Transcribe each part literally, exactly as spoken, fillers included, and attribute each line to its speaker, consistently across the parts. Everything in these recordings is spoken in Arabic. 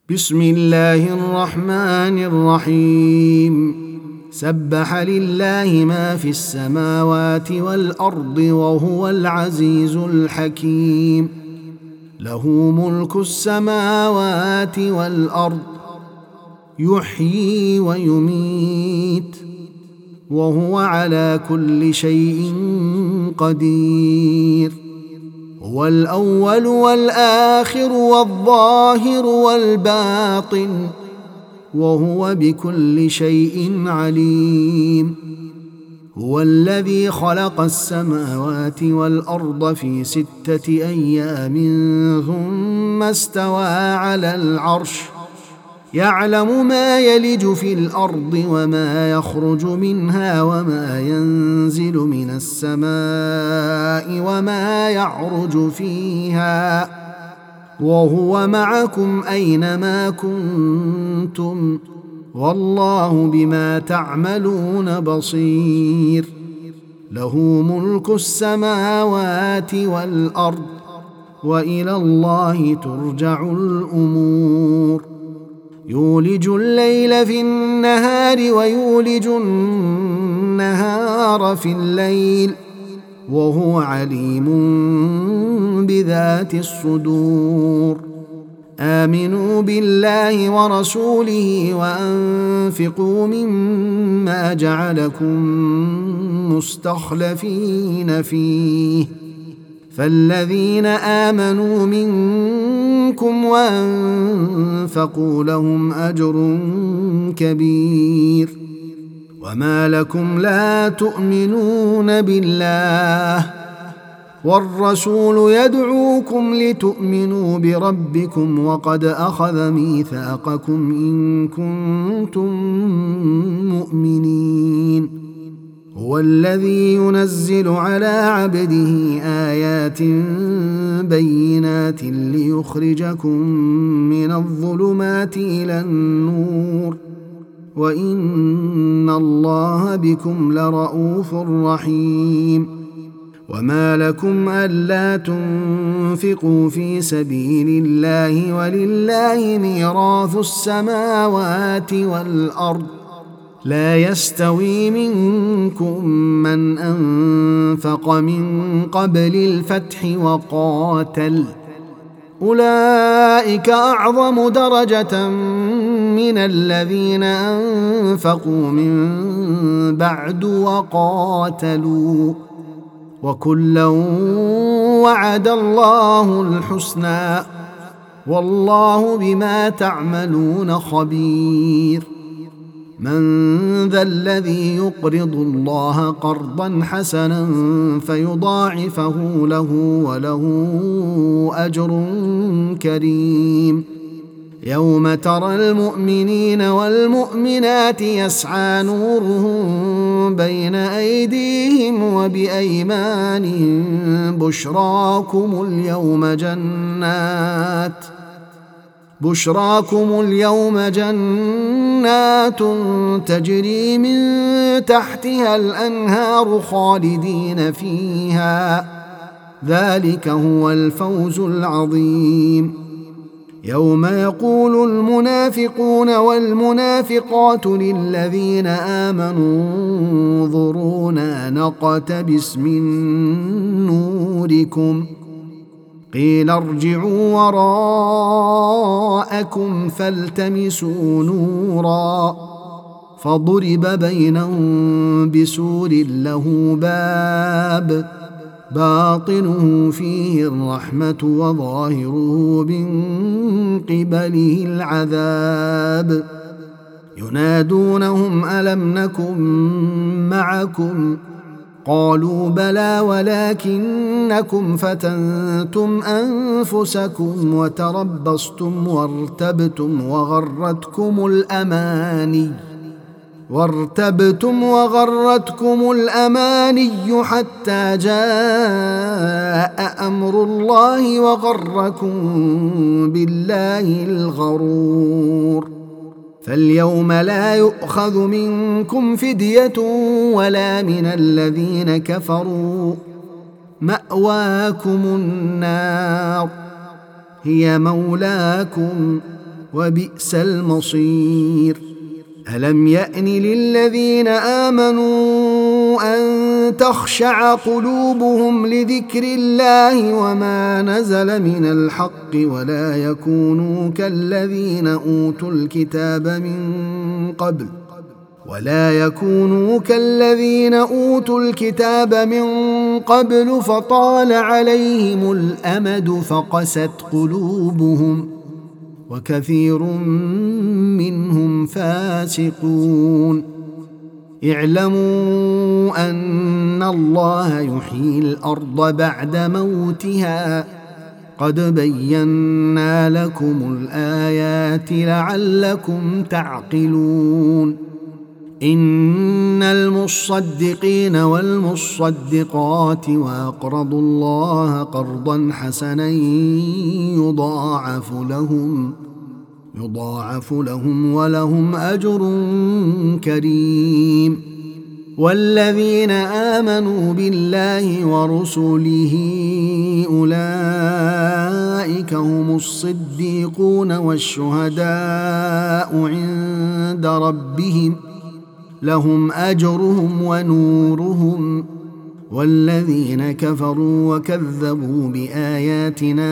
Speaker 1: بسم الله الرحمن الرحيم. سبح لله ما في السماوات والأرض وهو العزيز الحكيم. له ملك السماوات والأرض، يحيي ويميت، وهو على كل شيء قدير. هو الأول والآخر والظاهر والباطن، وهو بكل شيء عليم. هو الذي خلق السماوات والأرض في ستة أيام ثم استوى على العرش، يعلم ما يلج في الأرض وما يخرج منها وما ينزل من السماء وما يعرج فيها، وهو معكم أينما كنتم، والله بما تعملون بصير. له ملك السماوات والأرض، وإلى الله ترجع الأمور. يولج الليل في النهار ويولج النهار في الليل، وهو عليم بذات الصدور. آمنوا بالله ورسوله وأنفقوا مما جعلكم مستخلفين فيه، فالذين آمنوا منكم وأنفقوا لهم أجر كبير. وما لكم لا تؤمنون بالله والرسول يدعوكم لتؤمنوا بربكم وقد أخذ ميثاقكم إن كنتم مؤمنين. هو الذي ينزل على عبده آيات بينات ليخرجكم من الظلمات إلى النور، وإن الله بكم لرءوف رحيم. وما لكم ألا تنفقوا في سبيل الله ولله ميراث السماوات والأرض، لا يستوي منكم من أنفق من قبل الفتح وقاتل، أولئك أعظم درجة من الذين أنفقوا من بعد وقاتلوا، وكلا وعد الله الحسنى، والله بما تعملون خبير. من ذا الذي يقرض الله قرضا حسنا فيضاعفه له وله أجر كريم؟ يوم ترى المؤمنين والمؤمنات يسعى نورهم بين أيديهم وبأيمانهم، بشراكم اليوم جنات بشراكم اليوم جنات تجري من تحتها الأنهار خالدين فيها، ذلك هو الفوز العظيم. يوم يقول المنافقون والمنافقات للذين آمنوا انظرونا نقتبس من نوركم، قيل ارجعوا وراءكم فالتمسوا نورا، فضرب بينهم بسور له باب باطنه فيه الرحمة وظاهره من قبله العذاب. ينادونهم ألم نكن معكم؟ قالوا بلى ولكنكم فتنتم أنفسكم وتربصتم وارتبتم وغرتكم الأماني وارتبتم وغرتكم الأماني حتى جاء أمر الله وغركم بالله الغرور. فاليوم لا يؤخذ منكم فدية ولا من الذين كفروا، مأواكم النار هي مولاكم وبئس المصير. ألم يأن للذين آمنوا أن تخشع قلوبهم لذكر الله وما نزل من الحق ولا يكونوا كالذين أوتوا الكتاب من قبل ولا يكونوا كالذين أوتوا الكتاب من قبل فطال عليهم الأمد فقست قلوبهم وكثير منهم فاسقون. اعلموا أن الله يحيي الأرض بعد موتها قد بينا لكم الآيات لعلكم تعقلون. إن المصدقين والمصدقات وأقرضوا الله قرضا حسنا يضاعف لهم يضاعف لهم ولهم أجر كريم. والذين آمنوا بالله ورسله أولئك هم الصديقون والشهداء عند ربهم لهم أجرهم ونورهم. والذين كفروا وكذبوا بآياتنا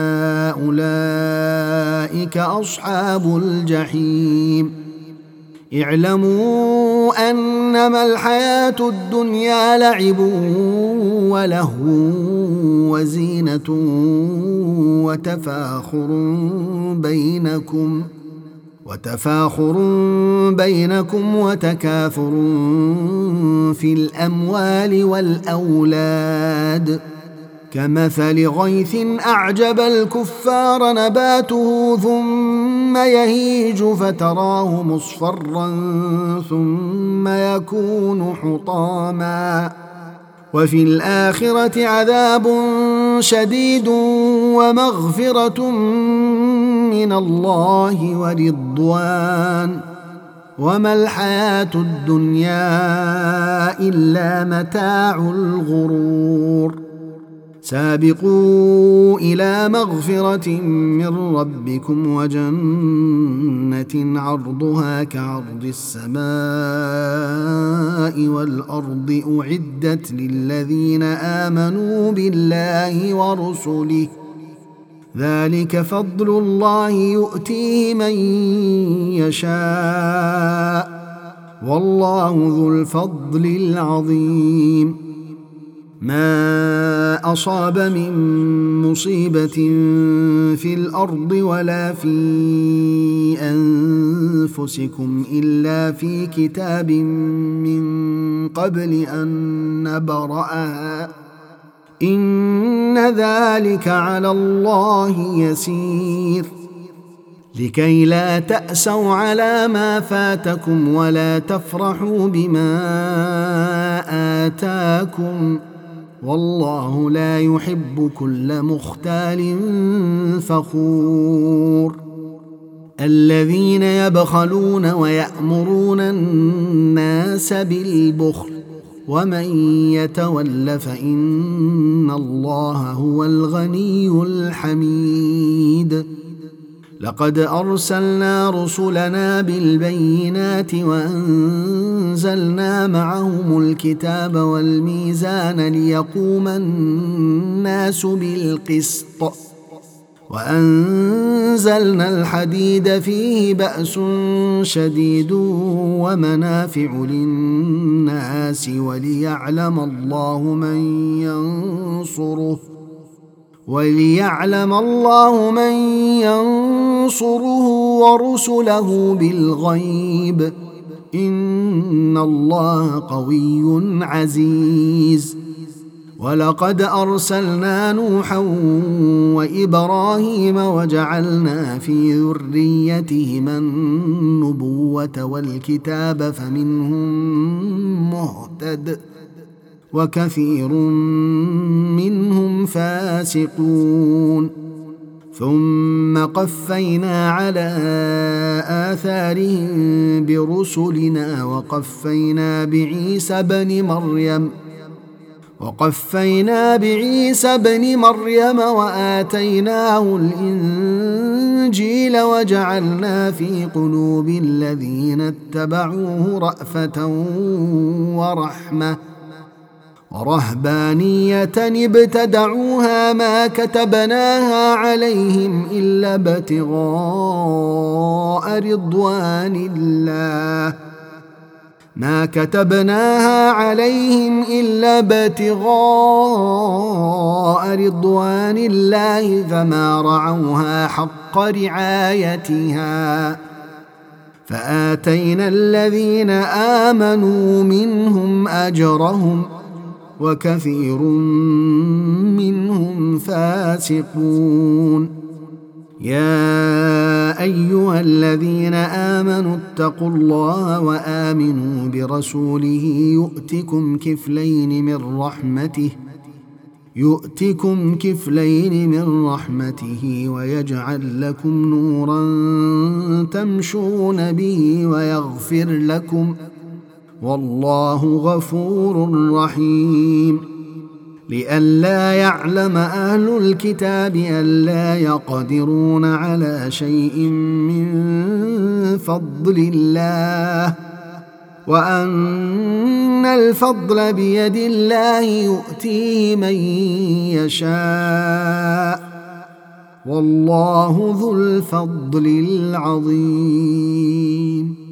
Speaker 1: أولئك أصحاب الجحيم. اعلموا أنما الحياة الدنيا لعب ولهو وزينة وتفاخر بينكم وتفاخر بينكم وتكاثر في الأموال والأولاد كمثل غيث أعجب الكفار نباته ثم يهيج فتراه مصفرا ثم يكون حطاما وفي الآخرة عذاب شديد ومغفرة من الله ورضوان وما الحياة الدنيا إلا متاع الغرور. سابقوا إلى مغفرة من ربكم وجنة عرضها كعرض السماء والأرض أعدت للذين آمنوا بالله ورسله ذلك فضل الله يؤتيه من يشاء والله ذو الفضل العظيم. ما أصاب من مصيبة في الأرض ولا في أنفسكم إلا في كتاب من قبل أن نبرأها إن ذلك على الله يسير. لكي لا تأسوا على ما فاتكم ولا تفرحوا بما آتاكم والله لا يحب كل مختال فخور. الذين يبخلون ويأمرون الناس بالبخل ومن يتول فإن الله هو الغني الحميد. لقد أرسلنا رسلنا بالبينات وأنزلنا معهم الكتاب والميزان ليقوم الناس بالقسط وأنزلنا الحديد فيه بأس شديد ومنافع للناس وليعلم الله من ينصره وليعلم الله من ينصره ورسله بالغيب إن الله قوي عزيز. ولقد أرسلنا نوحا وإبراهيم وجعلنا في ذريتهما النبوة والكتاب فمنهم مهتد وكثير منهم فاسقون. ثم قفينا على آثارهم برسلنا وقفينا بعيسى ابن مريم وقفينا بعيسى ابن مريم وآتيناه الإنجيل وجعلنا في قلوب الذين اتبعوه رأفة ورحمة ورهبانية ابتدعوها ما كتبناها عليهم إلا ابتغاء رضوان الله ما كتبناها عليهم إلا ابتغاء رضوان الله فما رعوها حق رعايتها فآتينا الذين آمنوا منهم أجرهم وكثير منهم فاسقون. يا أيها الذين آمنوا اتقوا الله وآمنوا برسوله يؤتكم كفلين من رحمته يؤتكم كفلين من رحمته ويجعل لكم نورا تمشون به ويغفر لكم والله غفور رحيم. لئلا يعلم أهل الكتاب ألا يقدرون على شيء من فضل الله وأن الفضل بيد الله يؤتيه من يشاء والله ذو الفضل العظيم.